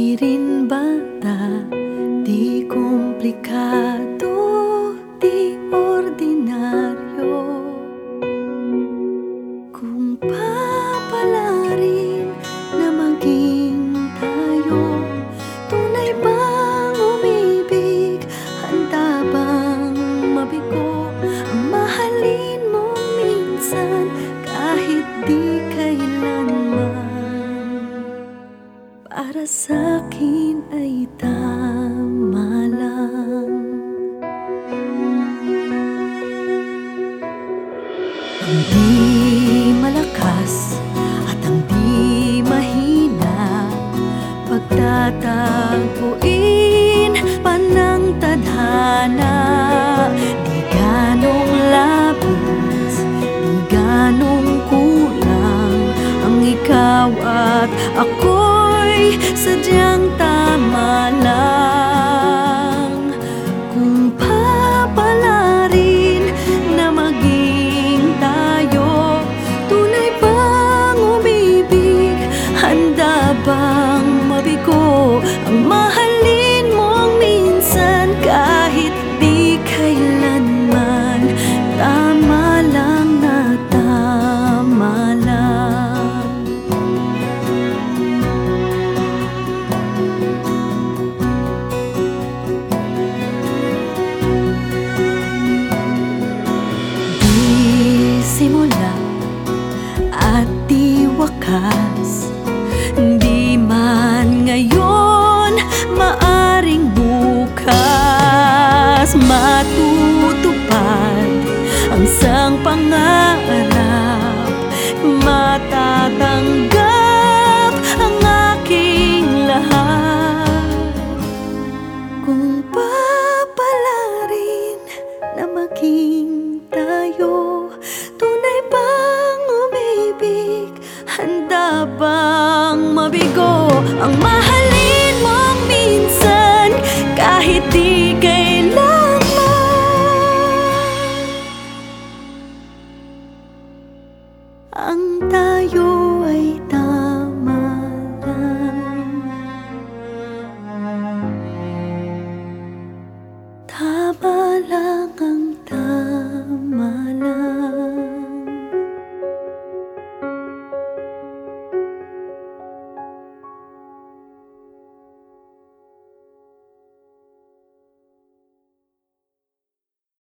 rin bata, di komplikado, di ordinaryo. Kung papalarin na maging tayo, tunay bang umibig? Handa bang mabigo? Ang mahalin mo minsan kahit di kailanman. Para sa'kin ay tama lang. Ang di malakas at ang di mahina, pagtatagpuin pa ng tadhana. Di ganong labis, di ganong kulang ang ikaw at ako'y sadyang tama lang. Kung papalarin na maging tayo, tunay bang umibig? Handa bang mabigo? Ang mahalin mong minsan kahit di kailanman. Tama lang na tama lang. Di simula at di wakas, di man ngayon, maaring bukas matutupad ang isang pangarap, matatanggap ang aking lahat. Kung papalarin na maging tayo, tunay bang umibig? Handa bang mabigo? Ang mahalin mong minsan kahit di